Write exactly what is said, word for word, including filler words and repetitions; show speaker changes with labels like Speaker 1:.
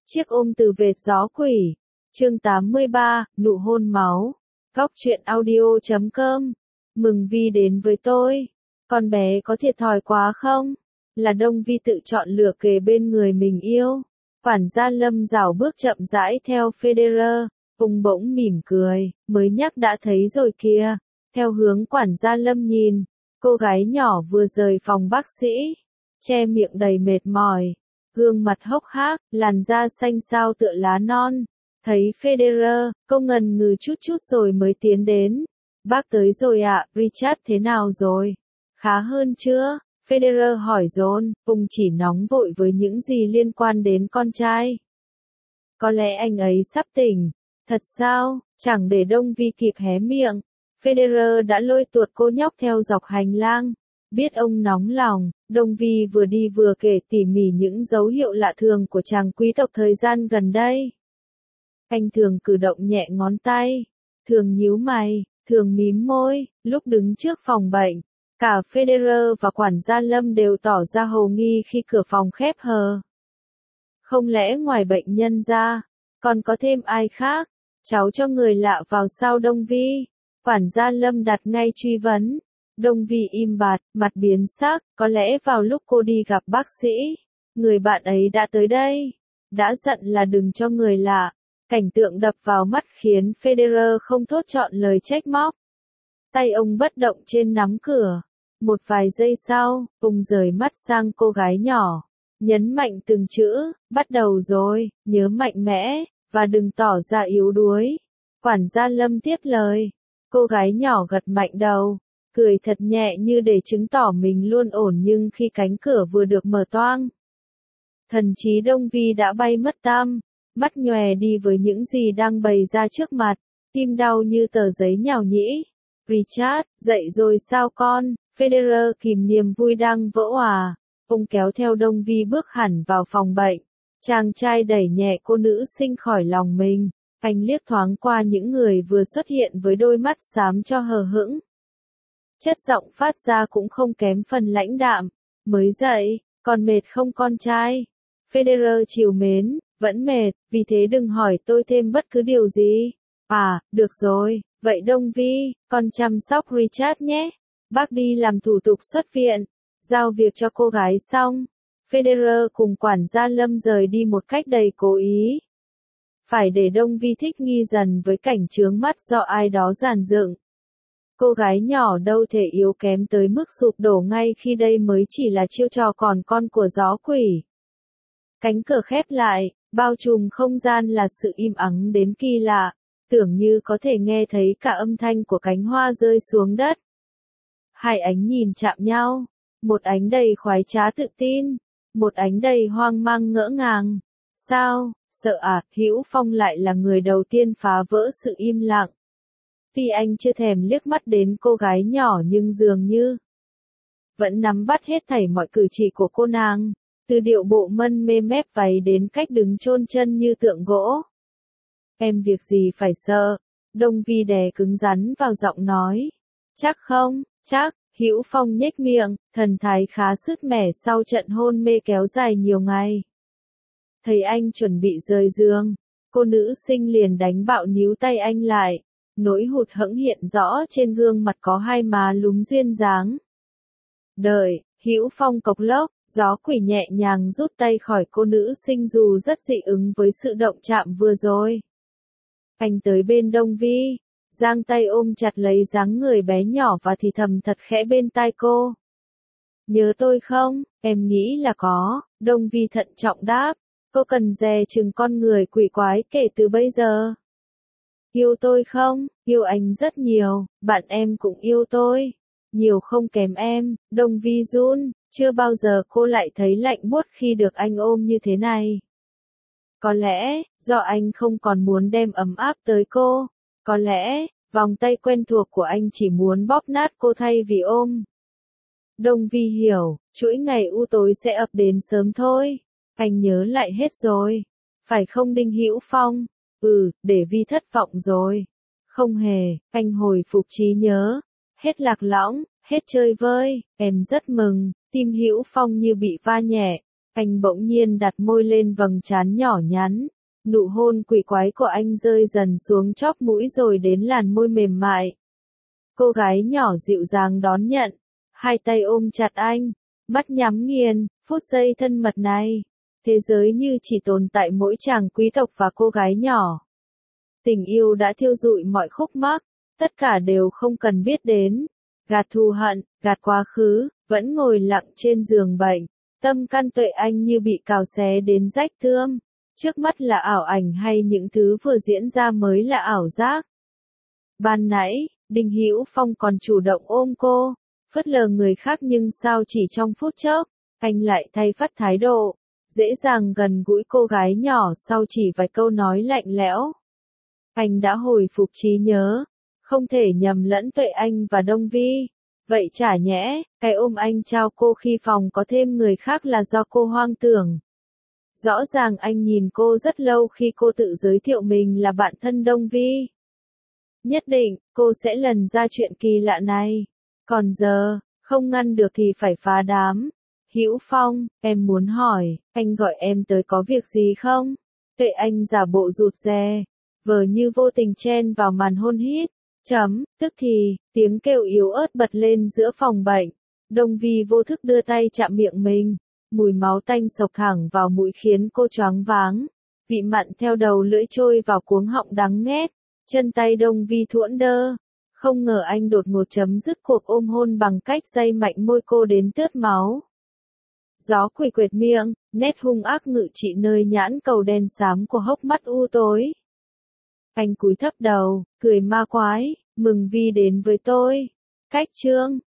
Speaker 1: Chiếc ôm từ vệt gió quỷ. Chương tám mươi ba, nụ hôn máu. Góc truyện audio chấm com. Mừng Vi đến với tôi. Con bé có thiệt thòi quá không? Là Đông Vi tự chọn lựa kề bên người mình yêu. Quản gia Lâm rảo bước chậm rãi theo Federer. Ông bỗng mỉm cười, mới nhắc đã thấy rồi kìa. Theo hướng quản gia Lâm nhìn, cô gái nhỏ vừa rời phòng bác sĩ, che miệng đầy mệt mỏi, gương mặt hốc hác, làn da xanh xao tựa lá non. Thấy Federer, cô ngần ngừ chút chút rồi mới tiến đến. Bác tới rồi ạ, à, Richard thế nào rồi? Khá hơn chưa? Federer hỏi dồn, ông chỉ nóng vội với những gì liên quan đến con trai. Có lẽ anh ấy sắp tỉnh. Thật sao? Chẳng để Đông Vi kịp hé miệng, Federer đã lôi tuột cô nhóc theo dọc hành lang. Biết ông nóng lòng, Đông Vi vừa đi vừa kể tỉ mỉ những dấu hiệu lạ thường của chàng quý tộc thời gian gần đây. Anh thường cử động nhẹ ngón tay, thường nhíu mày, thường mím môi, lúc đứng trước phòng bệnh. Cả Federer và quản gia Lâm đều tỏ ra hồ nghi khi cửa phòng khép hờ. Không lẽ ngoài bệnh nhân ra, còn có thêm ai khác? Cháu cho người lạ vào sao Đông Vi? Quản gia Lâm đặt ngay truy vấn. Đông Vi im bặt, mặt biến sắc, có lẽ vào lúc cô đi gặp bác sĩ, người bạn ấy đã tới đây. Đã dặn là đừng cho người lạ. Cảnh tượng đập vào mắt khiến Federer không thốt chọn lời trách móc. Tay ông bất động trên nắm cửa. Một vài giây sau, ông rời mắt sang cô gái nhỏ. Nhấn mạnh từng chữ, bắt đầu rồi, nhớ mạnh mẽ, và đừng tỏ ra yếu đuối. Quản gia Lâm tiếp lời. Cô gái nhỏ gật mạnh đầu, cười thật nhẹ như để chứng tỏ mình luôn ổn, nhưng khi cánh cửa vừa được mở toang, thần trí Đông Vi đã bay mất tăm, mắt nhòe đi với những gì đang bày ra trước mặt, tim đau như tờ giấy nhào nhĩ. Richard, dậy rồi sao con? Federer kìm niềm vui đang vỡ òa. Ông kéo theo Đông Vi bước hẳn vào phòng bệnh. Chàng trai đẩy nhẹ cô nữ sinh khỏi lòng mình. Anh liếc thoáng qua những người vừa xuất hiện với đôi mắt xám cho hờ hững. Chất giọng phát ra cũng không kém phần lãnh đạm. Mới dậy, còn mệt không con trai? Federer trìu mến, vẫn mệt, vì thế đừng hỏi tôi thêm bất cứ điều gì. À, được rồi, vậy Đông Vi, con chăm sóc Richard nhé. Bác đi làm thủ tục xuất viện, giao việc cho cô gái xong. Federer cùng quản gia Lâm rời đi một cách đầy cố ý. Phải để Đông Vi thích nghi dần với cảnh chướng mắt do ai đó dàn dựng. Cô gái nhỏ đâu thể yếu kém tới mức sụp đổ ngay khi đây mới chỉ là chiêu trò còn con của gió quỷ. Cánh cửa khép lại, bao trùm không gian là sự im ắng đến kỳ lạ, tưởng như có thể nghe thấy cả âm thanh của cánh hoa rơi xuống đất. Hai ánh nhìn chạm nhau, một ánh đầy khoái trá tự tin, một ánh đầy hoang mang ngỡ ngàng. Sao, sợ à? Hữu Phong lại là người đầu tiên phá vỡ sự im lặng. Tuy anh chưa thèm liếc mắt đến cô gái nhỏ nhưng dường như vẫn nắm bắt hết thảy mọi cử chỉ của cô nàng, từ điệu bộ mân mê mép váy đến cách đứng chôn chân như tượng gỗ. Em việc gì phải sợ? Đông Vi đè cứng rắn vào giọng nói. Chắc không? Chắc. Hữu Phong nhếch miệng, thần thái khá sứt mẻ sau trận hôn mê kéo dài nhiều ngày. Thấy anh chuẩn bị rời giường, cô nữ sinh liền đánh bạo níu tay anh lại. Nỗi hụt hẫng hiện rõ trên gương mặt có hai má lúm duyên dáng. Đợi, Hữu Phong cộc lốc, gió quỷ nhẹ nhàng rút tay khỏi cô nữ sinh dù rất dị ứng với sự động chạm vừa rồi. Anh tới bên Đông Vi, giang tay ôm chặt lấy dáng người bé nhỏ và thì thầm thật khẽ bên tai cô. Nhớ tôi không? Em nghĩ là có. Đông Vi thận trọng đáp. Cô cần dè chừng con người quỷ quái kể từ bây giờ. Yêu tôi không? Yêu anh rất nhiều, bạn em cũng yêu tôi. Nhiều không kém em. Đông Vi run, chưa bao giờ cô lại thấy lạnh buốt khi được anh ôm như thế này. Có lẽ, do anh không còn muốn đem ấm áp tới cô. Có lẽ, vòng tay quen thuộc của anh chỉ muốn bóp nát cô thay vì ôm. Đông Vi hiểu, chuỗi ngày u tối sẽ ập đến sớm thôi. Anh nhớ lại hết rồi. Phải không Đinh Hữu Phong? Ừ, để Vi thất vọng rồi. Không hề, anh hồi phục trí nhớ. Hết lạc lõng, hết chơi vơi, em rất mừng. Tim Hữu Phong như bị va nhẹ. Anh bỗng nhiên đặt môi lên vầng trán nhỏ nhắn. Nụ hôn quỷ quái của anh rơi dần xuống chóp mũi rồi đến làn môi mềm mại. Cô gái nhỏ dịu dàng đón nhận, hai tay ôm chặt anh, mắt nhắm nghiền, phút giây thân mật này. Thế giới như chỉ tồn tại mỗi chàng quý tộc và cô gái nhỏ. Tình yêu đã thiêu rụi mọi khúc mắc, tất cả đều không cần biết đến. Gạt thù hận, gạt quá khứ, vẫn ngồi lặng trên giường bệnh. Tâm can tuệ anh như bị cào xé đến rách thươm. Trước mắt là ảo ảnh hay những thứ vừa diễn ra mới là ảo giác. Ban nãy, Đinh Hữu Phong còn chủ động ôm cô, phớt lờ người khác nhưng sao chỉ trong phút chốc, anh lại thay phắt thái độ, dễ dàng gần gũi cô gái nhỏ sau chỉ vài câu nói lạnh lẽo. Anh đã hồi phục trí nhớ, không thể nhầm lẫn Tuệ Anh và Đông Vi. Vậy chả nhẽ, cái ôm anh trao cô khi phòng có thêm người khác là do cô hoang tưởng. Rõ ràng anh nhìn cô rất lâu khi cô tự giới thiệu mình là bạn thân Đông Vi. Nhất định, cô sẽ lần ra chuyện kỳ lạ này. Còn giờ, không ngăn được thì phải phá đám. Hữu Phong, em muốn hỏi, anh gọi em tới có việc gì không? Tuệ Anh giả bộ rụt rè, vờ như vô tình chen vào màn hôn hít. Chấm, tức thì, tiếng kêu yếu ớt bật lên giữa phòng bệnh. Đông Vi vô thức đưa tay chạm miệng mình. Mùi máu tanh sộc thẳng vào mũi khiến cô choáng váng. Vị mặn theo đầu lưỡi trôi vào cuống họng đắng nghét. Chân tay Đông Vi thuỗn đơ. Không ngờ anh đột ngột chấm dứt cuộc ôm hôn bằng cách day mạnh môi cô đến tướt máu. Gió quỷ quệt miệng, nét hung ác ngự trị nơi nhãn cầu đen xám của hốc mắt u tối. Anh cúi thấp đầu, cười ma quái, mừng Vi đến với tôi. Cách chương